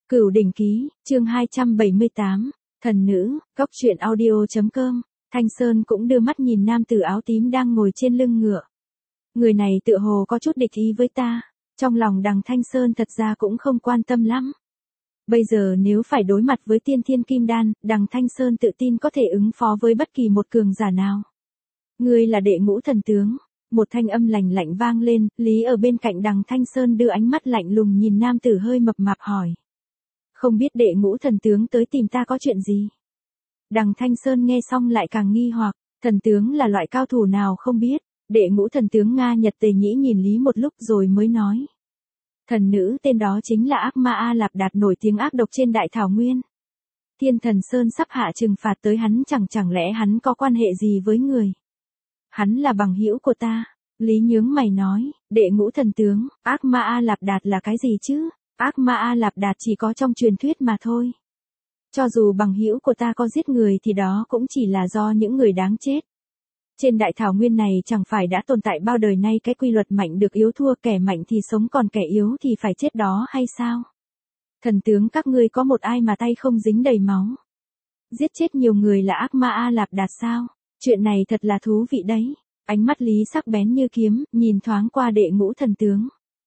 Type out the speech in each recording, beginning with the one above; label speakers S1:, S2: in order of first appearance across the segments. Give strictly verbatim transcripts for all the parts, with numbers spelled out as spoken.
S1: Cửu đỉnh ký, chương hai trăm bảy mươi tám, thần nữ, góc truyện audio.com, Thanh Sơn cũng đưa mắt nhìn nam tử áo tím đang ngồi trên lưng ngựa. Người này tựa hồ có chút địch ý với ta, trong lòng đằng Thanh Sơn thật ra cũng không quan tâm lắm. Bây giờ nếu phải đối mặt với tiên thiên kim đan, đằng Thanh Sơn tự tin có thể ứng phó với bất kỳ một cường giả nào. Ngươi là đệ ngũ thần tướng. Một thanh âm lạnh lạnh vang lên, Lý ở bên cạnh đằng Thanh Sơn đưa ánh mắt lạnh lùng nhìn nam tử hơi mập mạp hỏi. Không biết đệ ngũ thần tướng tới tìm ta có chuyện gì? Đằng Thanh Sơn nghe xong lại càng nghi hoặc, thần tướng là loại cao thủ nào không biết, đệ ngũ thần tướng Nga Nhật Tề Nhĩ nhìn Lý một lúc rồi mới nói. Thần nữ tên đó chính là Ác Ma A Lạp Đạt nổi tiếng ác độc trên Đại Thảo Nguyên. Thiên Thần Sơn sắp hạ trừng phạt tới hắn, chẳng chẳng lẽ hắn có quan hệ gì với người? Hắn là bằng hữu của ta. Lý nhướng mày nói, đệ ngũ thần tướng, Ác Ma A Lạp Đạt là cái gì chứ? Ác Ma A Lạp Đạt chỉ có trong truyền thuyết mà thôi. Cho dù bằng hữu của ta có giết người thì đó cũng chỉ là do những người đáng chết. Trên Đại Thảo Nguyên này chẳng phải đã tồn tại bao đời nay cái quy luật mạnh được yếu thua, kẻ mạnh thì sống còn kẻ yếu thì phải chết đó hay sao? Thần tướng các ngươi có một ai mà tay không dính đầy máu? Giết chết nhiều người là Ác Ma A Lạp Đạt sao? Chuyện này thật là thú vị đấy. Ánh mắt Lý sắc bén như kiếm, nhìn thoáng qua đệ ngũ thần tướng.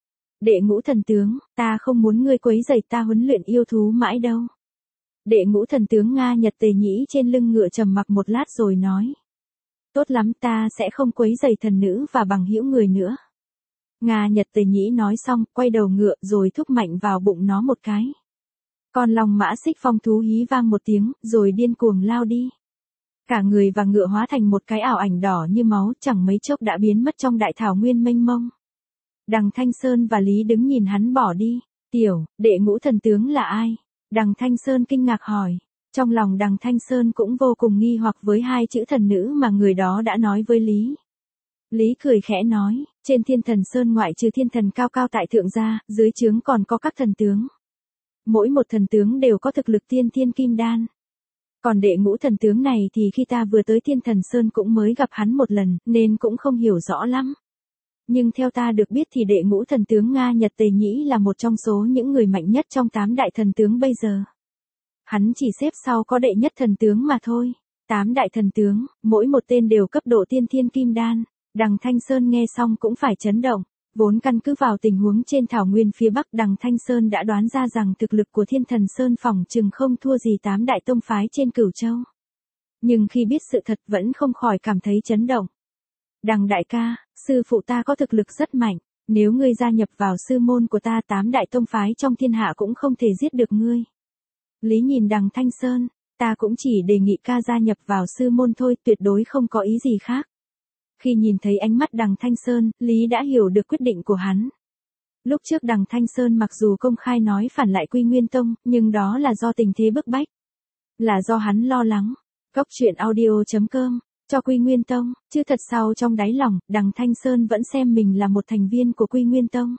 S1: Đệ ngũ thần tướng, ta không muốn ngươi quấy rầy ta huấn luyện yêu thú mãi đâu. Đệ ngũ thần tướng Nga Nhật Tề Nhĩ trên lưng ngựa trầm mặc một lát rồi nói. Tốt lắm, ta sẽ không quấy rầy thần nữ và bằng hữu người nữa. Nga Nhật Tề Nhĩ nói xong, quay đầu ngựa rồi thúc mạnh vào bụng nó một cái. Con long mã xích phong thú hí vang một tiếng, rồi điên cuồng lao đi. Cả người và ngựa hóa thành một cái ảo ảnh đỏ như máu, chẳng mấy chốc đã biến mất trong Đại Thảo Nguyên mênh mông. Đằng Thanh Sơn và Lý đứng nhìn hắn bỏ đi. Tiểu, đệ ngũ thần tướng là ai? Đằng Thanh Sơn kinh ngạc hỏi. Trong lòng đằng Thanh Sơn cũng vô cùng nghi hoặc với hai chữ thần nữ mà người đó đã nói với Lý. Lý cười khẽ nói, trên Thiên Thần Sơn ngoại trừ thiên thần cao cao tại thượng ra, dưới trướng còn có các thần tướng. Mỗi một thần tướng đều có thực lực tiên thiên kim đan. Còn đệ ngũ thần tướng này thì khi ta vừa tới Thiên Thần Sơn cũng mới gặp hắn một lần, nên cũng không hiểu rõ lắm. Nhưng theo ta được biết thì đệ ngũ thần tướng Nga Nhật Tề Nhĩ là một trong số những người mạnh nhất trong tám đại thần tướng bây giờ. Hắn chỉ xếp sau có đệ nhất thần tướng mà thôi. Tám đại thần tướng, mỗi một tên đều cấp độ tiên thiên kim đan. Đằng Thanh Sơn nghe xong cũng phải chấn động. Vốn căn cứ vào tình huống trên Thảo Nguyên phía Bắc, đằng Thanh Sơn đã đoán ra rằng thực lực của Thiên Thần Sơn phỏng chừng không thua gì tám đại tông phái trên Cửu Châu. Nhưng khi biết sự thật vẫn không khỏi cảm thấy chấn động. Đằng đại ca, sư phụ ta có thực lực rất mạnh, nếu ngươi gia nhập vào sư môn của ta, tám đại tông phái trong thiên hạ cũng không thể giết được ngươi. Lý nhìn đằng Thanh Sơn, ta cũng chỉ đề nghị ca gia nhập vào sư môn thôi, tuyệt đối không có ý gì khác. Khi nhìn thấy ánh mắt đằng Thanh Sơn, Lý đã hiểu được quyết định của hắn. Lúc trước đằng Thanh Sơn mặc dù công khai nói phản lại Quy Nguyên Tông, nhưng đó là do tình thế bức bách. Là do hắn lo lắng. Góc truyện audio.com, cho Quy Nguyên Tông, chứ thật sau trong đáy lòng, đằng Thanh Sơn vẫn xem mình là một thành viên của Quy Nguyên Tông.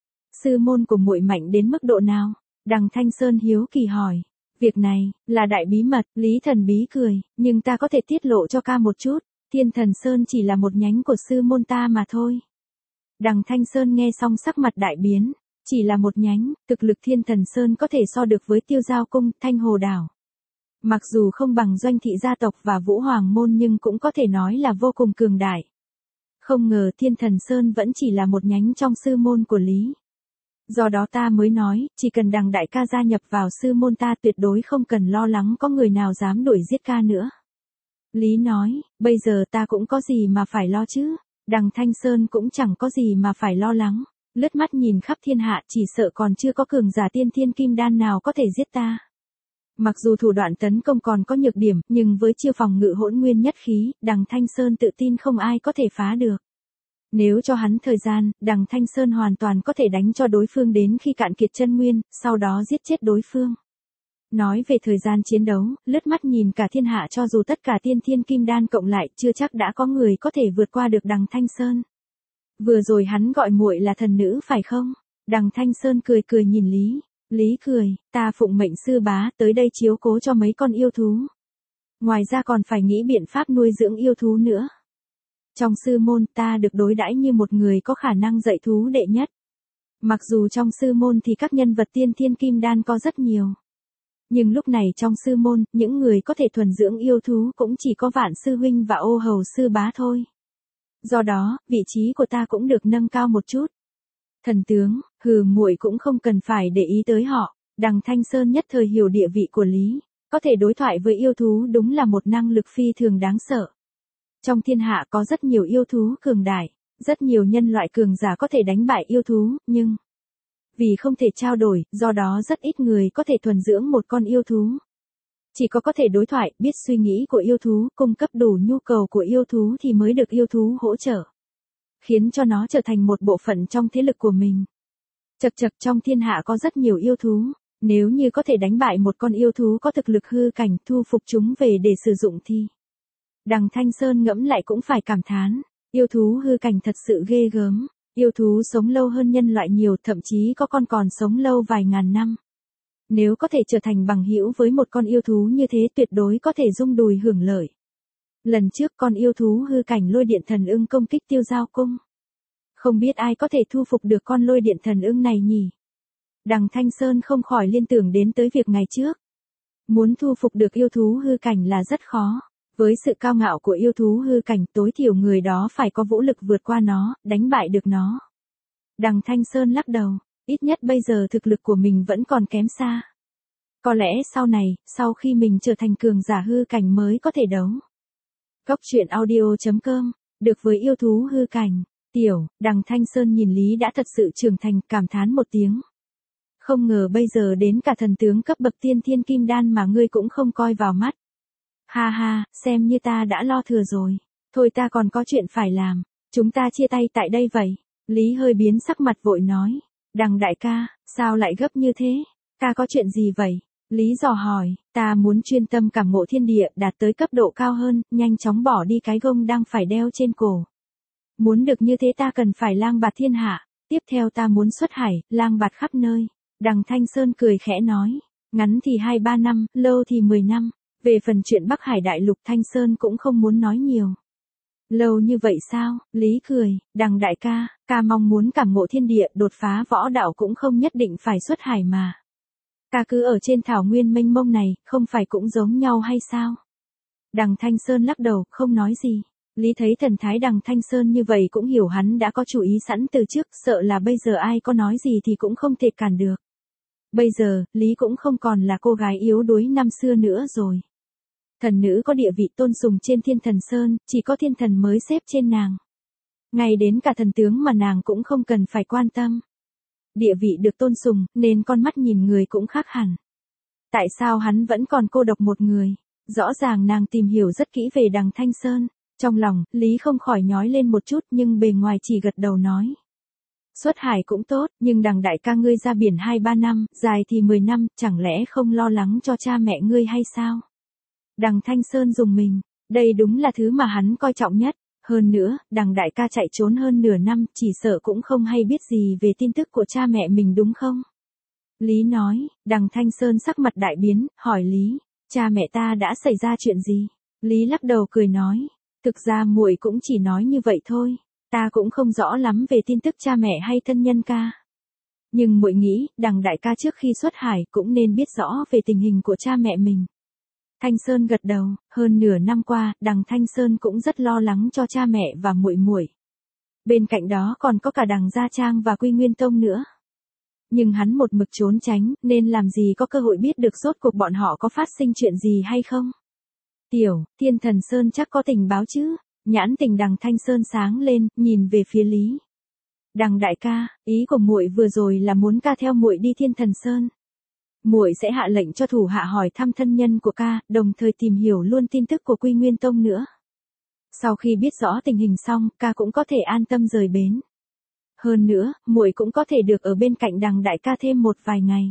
S1: Sư môn của muội mạnh đến mức độ nào? Đằng Thanh Sơn hiếu kỳ hỏi. Việc này, là đại bí mật, Lý thần bí cười, nhưng ta có thể tiết lộ cho ca một chút. Thiên Thần Sơn chỉ là một nhánh của sư môn ta mà thôi. Đằng Thanh Sơn nghe xong sắc mặt đại biến, chỉ là một nhánh, thực lực Thiên Thần Sơn có thể so được với Tiêu Giao Cung, Thanh Hồ Đảo. Mặc dù không bằng Doanh Thị gia tộc và Vũ Hoàng môn nhưng cũng có thể nói là vô cùng cường đại. Không ngờ Thiên Thần Sơn vẫn chỉ là một nhánh trong sư môn của Lý. Do đó ta mới nói, chỉ cần đằng đại ca gia nhập vào sư môn ta tuyệt đối không cần lo lắng có người nào dám đuổi giết ca nữa. Lý nói, bây giờ ta cũng có gì mà phải lo chứ, đằng Thanh Sơn cũng chẳng có gì mà phải lo lắng, lướt mắt nhìn khắp thiên hạ chỉ sợ còn chưa có cường giả tiên thiên kim đan nào có thể giết ta. Mặc dù thủ đoạn tấn công còn có nhược điểm, nhưng với chiêu phòng ngự hỗn nguyên nhất khí, đằng Thanh Sơn tự tin không ai có thể phá được. Nếu cho hắn thời gian, đằng Thanh Sơn hoàn toàn có thể đánh cho đối phương đến khi cạn kiệt chân nguyên, sau đó giết chết đối phương. Nói về thời gian chiến đấu, lướt mắt nhìn cả thiên hạ cho dù tất cả tiên thiên kim đan cộng lại, chưa chắc đã có người có thể vượt qua được đằng Thanh Sơn. Vừa rồi hắn gọi muội là thần nữ phải không? Đằng Thanh Sơn cười cười nhìn Lý. Lý cười, ta phụng mệnh sư bá tới đây chiếu cố cho mấy con yêu thú. Ngoài ra còn phải nghĩ biện pháp nuôi dưỡng yêu thú nữa. Trong sư môn ta được đối đãi như một người có khả năng dạy thú đệ nhất. Mặc dù trong sư môn thì các nhân vật tiên thiên kim đan có rất nhiều. Nhưng lúc này trong sư môn, những người có thể thuần dưỡng yêu thú cũng chỉ có Vạn sư huynh và Ô hầu sư bá thôi. Do đó, vị trí của ta cũng được nâng cao một chút. Thần tướng, hừ, muội cũng không cần phải để ý tới họ. Đằng Thanh Sơn nhất thời hiểu địa vị của Lý, có thể đối thoại với yêu thú đúng là một năng lực phi thường đáng sợ. Trong thiên hạ có rất nhiều yêu thú cường đại, rất nhiều nhân loại cường giả có thể đánh bại yêu thú, nhưng vì không thể trao đổi, do đó rất ít người có thể thuần dưỡng một con yêu thú. Chỉ có có thể đối thoại, biết suy nghĩ của yêu thú, cung cấp đủ nhu cầu của yêu thú thì mới được yêu thú hỗ trợ. Khiến cho nó trở thành một bộ phận trong thế lực của mình. Chật chật, trong thiên hạ có rất nhiều yêu thú, nếu như có thể đánh bại một con yêu thú có thực lực hư cảnh, thu phục chúng về để sử dụng thì Đằng Thanh Sơn ngẫm lại cũng phải cảm thán, yêu thú hư cảnh thật sự ghê gớm, yêu thú sống lâu hơn nhân loại nhiều, thậm chí có con còn sống lâu vài ngàn năm. Nếu có thể trở thành bằng hữu với một con yêu thú như thế tuyệt đối có thể rung đùi hưởng lợi. Lần trước con yêu thú hư cảnh lôi điện thần ưng công kích Tiêu Giao cung. Không biết ai có thể thu phục được con lôi điện thần ưng này nhỉ? Đằng Thanh Sơn không khỏi liên tưởng đến tới việc ngày trước. Muốn thu phục được yêu thú hư cảnh là rất khó. Với sự cao ngạo của yêu thú hư cảnh, tối thiểu người đó phải có vũ lực vượt qua nó, đánh bại được nó. Đằng Thanh Sơn lắc đầu, ít nhất bây giờ thực lực của mình vẫn còn kém xa. Có lẽ sau này, sau khi mình trở thành cường giả hư cảnh mới có thể đấu. Cốc truyện audio chấm com, được với yêu thú hư cảnh, tiểu, Đằng Thanh Sơn nhìn Lý đã thật sự trưởng thành, cảm thán một tiếng. Không ngờ bây giờ đến cả thần tướng cấp bậc tiên thiên kim đan mà ngươi cũng không coi vào mắt. Ha ha, xem như ta đã lo thừa rồi. Thôi ta còn có chuyện phải làm. Chúng ta chia tay tại đây vậy. Lý hơi biến sắc mặt vội nói. Đằng đại ca, sao lại gấp như thế? Ca có chuyện gì vậy? Lý dò hỏi, ta muốn chuyên tâm cảm ngộ thiên địa đạt tới cấp độ cao hơn, nhanh chóng bỏ đi cái gông đang phải đeo trên cổ. Muốn được như thế ta cần phải lang bạt thiên hạ. Tiếp theo ta muốn xuất hải, lang bạt khắp nơi. Đằng Thanh Sơn cười khẽ nói. Ngắn thì hai ba năm, lâu thì mười năm. Về phần chuyện Bắc Hải Đại Lục Thanh Sơn cũng không muốn nói nhiều. Lâu như vậy sao? Lý cười, Đằng đại ca, ca mong muốn cảm ngộ thiên địa, đột phá võ đạo cũng không nhất định phải xuất hải mà. Ca cứ ở trên thảo nguyên mênh mông này, không phải cũng giống nhau hay sao? Đằng Thanh Sơn lắc đầu, không nói gì. Lý thấy thần thái Đằng Thanh Sơn như vậy cũng hiểu hắn đã có chủ ý sẵn từ trước, sợ là bây giờ ai có nói gì thì cũng không thể cản được. Bây giờ, Lý cũng không còn là cô gái yếu đuối năm xưa nữa rồi. Thần nữ có địa vị tôn sùng trên Thiên Thần Sơn, chỉ có thiên thần mới xếp trên nàng. Ngay đến cả thần tướng mà nàng cũng không cần phải quan tâm. Địa vị được tôn sùng, nên con mắt nhìn người cũng khác hẳn. Tại sao hắn vẫn còn cô độc một người? Rõ ràng nàng tìm hiểu rất kỹ về Đằng Thanh Sơn. Trong lòng, Lý không khỏi nhói lên một chút nhưng bề ngoài chỉ gật đầu nói. Xuất hải cũng tốt, nhưng Đằng đại ca ngươi ra biển hai ba năm, dài thì mười năm, chẳng lẽ không lo lắng cho cha mẹ ngươi hay sao? Đằng Thanh Sơn dùng mình, đây đúng là thứ mà hắn coi trọng nhất. Hơn nữa, Đằng đại ca chạy trốn hơn nửa năm, chỉ sợ cũng không hay biết gì về tin tức của cha mẹ mình đúng không? Lý nói, Đằng Thanh Sơn sắc mặt đại biến, hỏi Lý, cha mẹ ta đã xảy ra chuyện gì? Lý lắc đầu cười nói, thực ra muội cũng chỉ nói như vậy thôi, ta cũng không rõ lắm về tin tức cha mẹ hay thân nhân ca. Nhưng muội nghĩ, Đằng đại ca trước khi xuất hải cũng nên biết rõ về tình hình của cha mẹ mình. Thanh Sơn gật đầu, hơn nửa năm qua, Đằng Thanh Sơn cũng rất lo lắng cho cha mẹ và muội muội. Bên cạnh đó còn có cả Đằng Gia Trang và Quy Nguyên Tông nữa. Nhưng hắn một mực trốn tránh, nên làm gì có cơ hội biết được rốt cuộc bọn họ có phát sinh chuyện gì hay không. Tiểu, Thiên Thần Sơn chắc có tình báo chứ? Nhãn tình Đằng Thanh Sơn sáng lên, nhìn về phía Lý. Đằng đại ca, ý của muội vừa rồi là muốn ca theo muội đi Thiên Thần Sơn. Muội sẽ hạ lệnh cho thủ hạ hỏi thăm thân nhân của ca, đồng thời tìm hiểu luôn tin tức của Quy Nguyên Tông nữa. Sau khi biết rõ tình hình xong, ca cũng có thể an tâm rời bến. Hơn nữa, muội cũng có thể được ở bên cạnh Đằng đại ca thêm một vài ngày.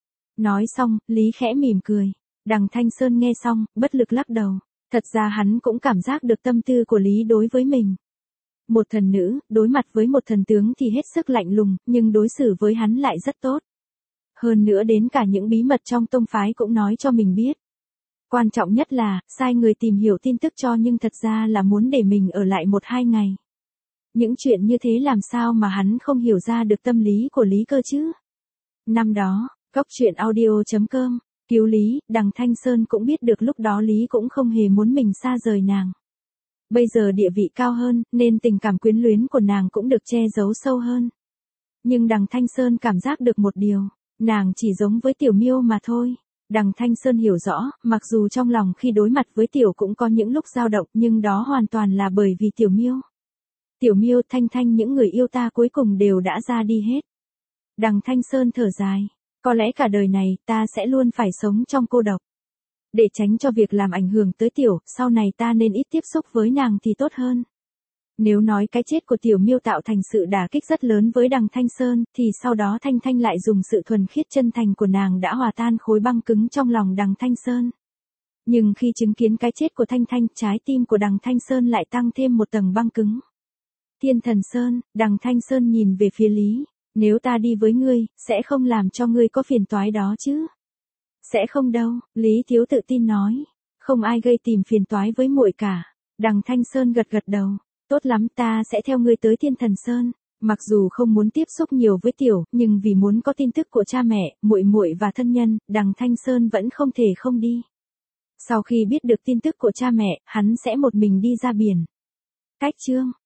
S1: Nói xong, Lý khẽ mỉm cười. Đằng Thanh Sơn nghe xong, bất lực lắc đầu. Thật ra hắn cũng cảm giác được tâm tư của Lý đối với mình. Một thần nữ, đối mặt với một thần tướng thì hết sức lạnh lùng, nhưng đối xử với hắn lại rất tốt. Hơn nữa đến cả những bí mật trong tông phái cũng nói cho mình biết. Quan trọng nhất là, sai người tìm hiểu tin tức cho nhưng thật ra là muốn để mình ở lại một hai ngày. Những chuyện như thế làm sao mà hắn không hiểu ra được tâm lý của Lý cơ chứ? Năm đó, Cốc truyện audio chấm com, cứu Lý, đằng Thanh Sơn cũng biết được lúc đó Lý cũng không hề muốn mình xa rời nàng. Bây giờ địa vị cao hơn, nên tình cảm quyến luyến của nàng cũng được che giấu sâu hơn. Nhưng đằng Thanh Sơn cảm giác được một điều, nàng chỉ giống với Tiểu Miêu mà thôi. Đằng Thanh Sơn hiểu rõ, mặc dù trong lòng khi đối mặt với Tiểu cũng có những lúc dao động, nhưng đó hoàn toàn là bởi vì Tiểu Miêu. Tiểu Miêu, Thanh Thanh, những người yêu ta cuối cùng đều đã ra đi hết. Đằng Thanh Sơn thở dài, có lẽ cả đời này ta sẽ luôn phải sống trong cô độc. Để tránh cho việc làm ảnh hưởng tới Tiểu, sau này ta nên ít tiếp xúc với nàng thì tốt hơn. Nếu nói cái chết của Tiểu Miêu tạo thành sự đả kích rất lớn với đằng Thanh Sơn, thì sau đó Thanh Thanh lại dùng sự thuần khiết chân thành của nàng đã hòa tan khối băng cứng trong lòng đằng Thanh Sơn. Nhưng khi chứng kiến cái chết của Thanh Thanh, trái tim của đằng Thanh Sơn lại tăng thêm một tầng băng cứng. Thiên Thần Sơn, đằng Thanh Sơn nhìn về phía Lý, nếu ta đi với ngươi, sẽ không làm cho ngươi có phiền toái đó chứ? Sẽ không đâu, Lý Thiếu tự tin nói, không ai gây tìm phiền toái với muội cả. Đằng Thanh Sơn gật gật đầu, tốt lắm, ta sẽ theo ngươi tới Thiên Thần Sơn. Mặc dù không muốn tiếp xúc nhiều với Tiểu, nhưng vì muốn có tin tức của cha mẹ, muội muội và thân nhân, đằng Thanh Sơn vẫn không thể không đi. Sau khi biết được tin tức của cha mẹ, hắn sẽ một mình đi ra biển. Cách chương